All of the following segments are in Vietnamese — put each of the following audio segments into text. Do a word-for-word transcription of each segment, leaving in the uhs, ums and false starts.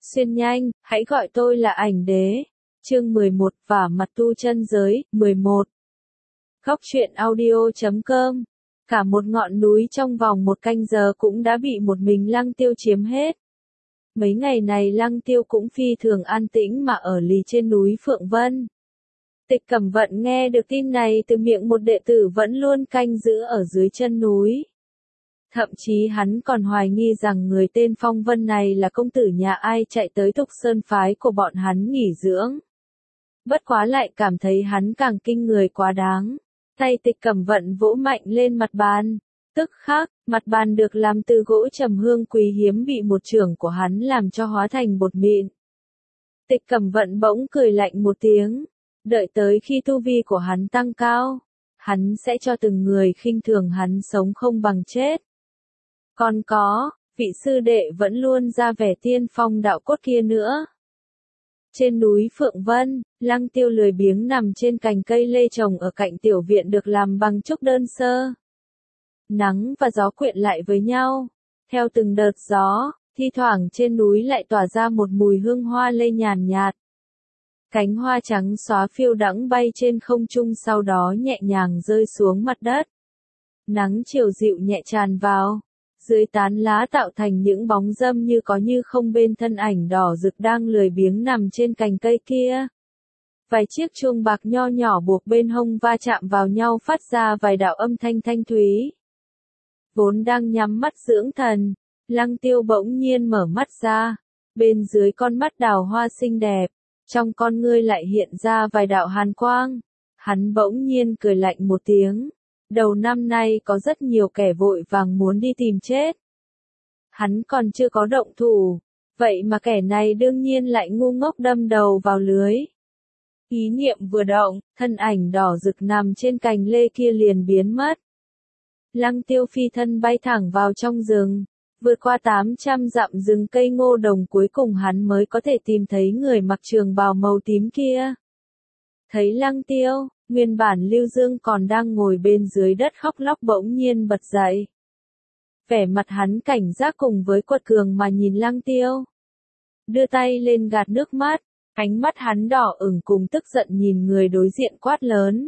Xuyên nhanh, hãy gọi tôi là ảnh đế. Chương mười một, Vả mặt tu chân giới, mười một. Góc truyện audio chấm com. Cả một ngọn núi trong vòng một canh giờ cũng đã bị một mình Lăng Tiêu chiếm hết. Mấy ngày này Lăng Tiêu cũng phi thường an tĩnh mà ở lì trên núi Phượng Vân. Tịch Cẩm Vận nghe được tin này từ miệng một đệ tử vẫn luôn canh giữ ở dưới chân núi. Thậm chí hắn còn hoài nghi rằng người tên Phong Vân này là công tử nhà ai chạy tới Thục Sơn phái của bọn hắn nghỉ dưỡng. Bất quá lại cảm thấy hắn càng kinh người quá đáng. Tay Tịch Cẩm Vận vỗ mạnh lên mặt bàn. Tức khắc, mặt bàn được làm từ gỗ trầm hương quý hiếm bị một chưởng của hắn làm cho hóa thành bột mịn. Tịch Cẩm Vận bỗng cười lạnh một tiếng. Đợi tới khi tu vi của hắn tăng cao, hắn sẽ cho từng người khinh thường hắn sống không bằng chết. Còn có, vị sư đệ vẫn luôn ra vẻ tiên phong đạo cốt kia nữa. Trên núi Phượng Vân, Lăng Tiêu lười biếng nằm trên cành cây lê trồng ở cạnh tiểu viện được làm bằng trúc đơn sơ. Nắng và gió quyện lại với nhau. Theo từng đợt gió, thi thoảng trên núi lại tỏa ra một mùi hương hoa lê nhàn nhạt. Cánh hoa trắng xóa phiêu đãng bay trên không trung sau đó nhẹ nhàng rơi xuống mặt đất. Nắng chiều dịu nhẹ tràn vào. Dưới tán lá tạo thành những bóng râm như có như không bên thân ảnh đỏ rực đang lười biếng nằm trên cành cây kia. Vài chiếc chuông bạc nho nhỏ buộc bên hông va chạm vào nhau phát ra vài đạo âm thanh thanh thúy. Vốn đang nhắm mắt dưỡng thần, Lăng Tiêu bỗng nhiên mở mắt ra. Bên dưới con mắt đào hoa xinh đẹp, trong con ngươi lại hiện ra vài đạo hàn quang. Hắn bỗng nhiên cười lạnh một tiếng. Đầu năm nay có rất nhiều kẻ vội vàng muốn đi tìm chết. Hắn còn chưa có động thủ, vậy mà kẻ này đương nhiên lại ngu ngốc đâm đầu vào lưới. Ý niệm vừa động, thân ảnh đỏ rực nằm trên cành lê kia liền biến mất. Lăng Tiêu phi thân bay thẳng vào trong rừng, vượt qua tám trăm dặm rừng cây ngô đồng cuối cùng hắn mới có thể tìm thấy người mặc trường bào màu tím kia. Thấy Lăng Tiêu, nguyên bản Lưu Dương còn đang ngồi bên dưới đất khóc lóc bỗng nhiên bật dậy. Vẻ mặt hắn cảnh giác cùng với quật cường mà nhìn Lăng Tiêu. Đưa tay lên gạt nước mắt, ánh mắt hắn đỏ ửng cùng tức giận nhìn người đối diện quát lớn.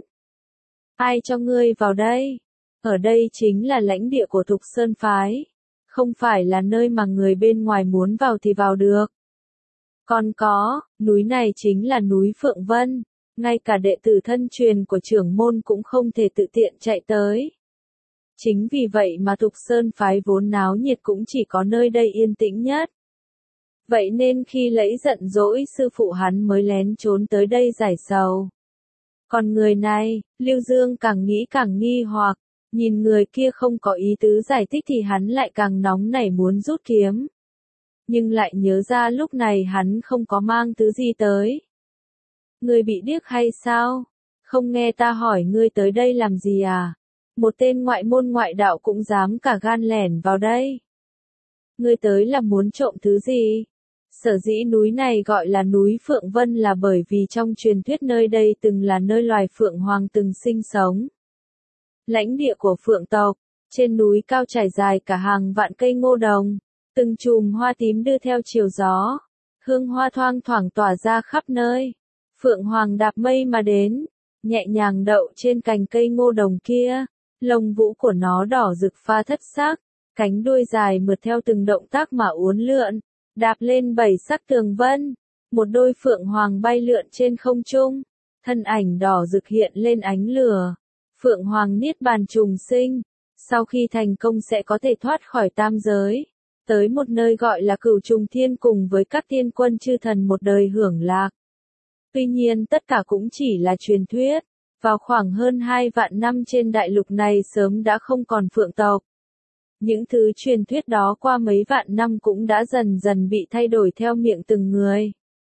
Ai cho ngươi vào đây? Ở đây chính là lãnh địa của Thục Sơn phái. Không phải là nơi mà người bên ngoài muốn vào thì vào được. Còn có, núi này chính là núi Phượng Vân. Ngay cả đệ tử thân truyền của trưởng môn cũng không thể tự tiện chạy tới. Chính vì vậy mà Thục Sơn phái vốn náo nhiệt cũng chỉ có nơi đây yên tĩnh nhất. Vậy nên khi lẫy giận dỗi sư phụ hắn mới lén trốn tới đây giải sầu. Còn người này, Lưu Dương càng nghĩ càng nghi hoặc, nhìn người kia không có ý tứ giải thích thì hắn lại càng nóng nảy muốn rút kiếm. Nhưng lại nhớ ra lúc này hắn không có mang thứ gì tới. Ngươi bị điếc hay sao? Không nghe ta hỏi ngươi tới đây làm gì à? Một tên ngoại môn ngoại đạo cũng dám cả gan lẻn vào đây. Ngươi tới là muốn trộm thứ gì? Sở dĩ núi này gọi là núi Phượng Vân là bởi vì trong truyền thuyết nơi đây từng là nơi loài Phượng Hoàng từng sinh sống. Lãnh địa của Phượng tộc, trên núi cao trải dài cả hàng vạn cây ngô đồng, từng chùm hoa tím đưa theo chiều gió, hương hoa thoang thoảng tỏa ra khắp nơi. Phượng Hoàng đạp mây mà đến, nhẹ nhàng đậu trên cành cây ngô đồng kia, lông vũ của nó đỏ rực pha thất sắc, cánh đuôi dài mượt theo từng động tác mà uốn lượn, đạp lên bảy sắc tường vân, một đôi Phượng Hoàng bay lượn trên không trung, thân ảnh đỏ rực hiện lên ánh lửa. Phượng Hoàng niết bàn trùng sinh, sau khi thành công sẽ có thể thoát khỏi tam giới, tới một nơi gọi là Cửu Trùng Thiên cùng với các tiên quân chư thần một đời hưởng lạc. Tuy nhiên tất cả cũng chỉ là truyền thuyết, vào khoảng hơn hai vạn năm trên đại lục này sớm đã không còn phượng tộc. Những thứ truyền thuyết đó qua mấy vạn năm cũng đã dần dần bị thay đổi theo miệng từng người.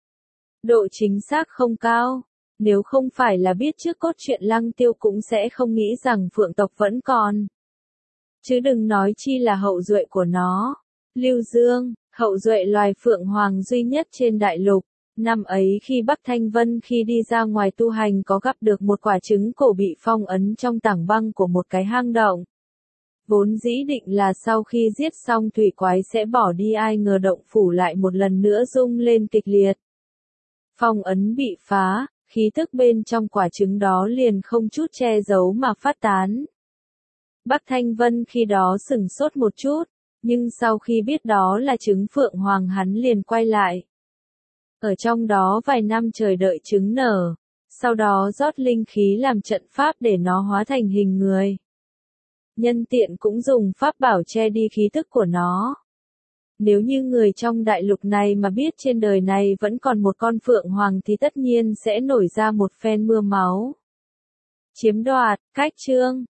Độ chính xác không cao, nếu không phải là biết trước cốt truyện Lăng Tiêu cũng sẽ không nghĩ rằng phượng tộc vẫn còn. Chứ đừng nói chi là hậu duệ của nó. Lưu Dương, hậu duệ loài Phượng Hoàng duy nhất trên đại lục. Năm ấy khi Bắc Thanh Vân khi đi ra ngoài tu hành có gặp được một quả trứng cổ bị phong ấn trong tảng băng của một cái hang động. Vốn dĩ định là sau khi giết xong thủy quái sẽ bỏ đi, ai ngờ động phủ lại một lần nữa rung lên kịch liệt. Phong ấn bị phá, khí tức bên trong quả trứng đó liền không chút che giấu mà phát tán. Bắc Thanh Vân khi đó sửng sốt một chút, nhưng sau khi biết đó là trứng Phượng Hoàng hắn liền quay lại. Ở trong đó vài năm trời đợi trứng nở, sau đó rót linh khí làm trận pháp để nó hóa thành hình người. Nhân tiện cũng dùng pháp bảo che đi khí tức của nó. Nếu như người trong đại lục này mà biết trên đời này vẫn còn một con Phượng Hoàng thì tất nhiên sẽ nổi ra một phen mưa máu. Chiếm đoạt, cách chương.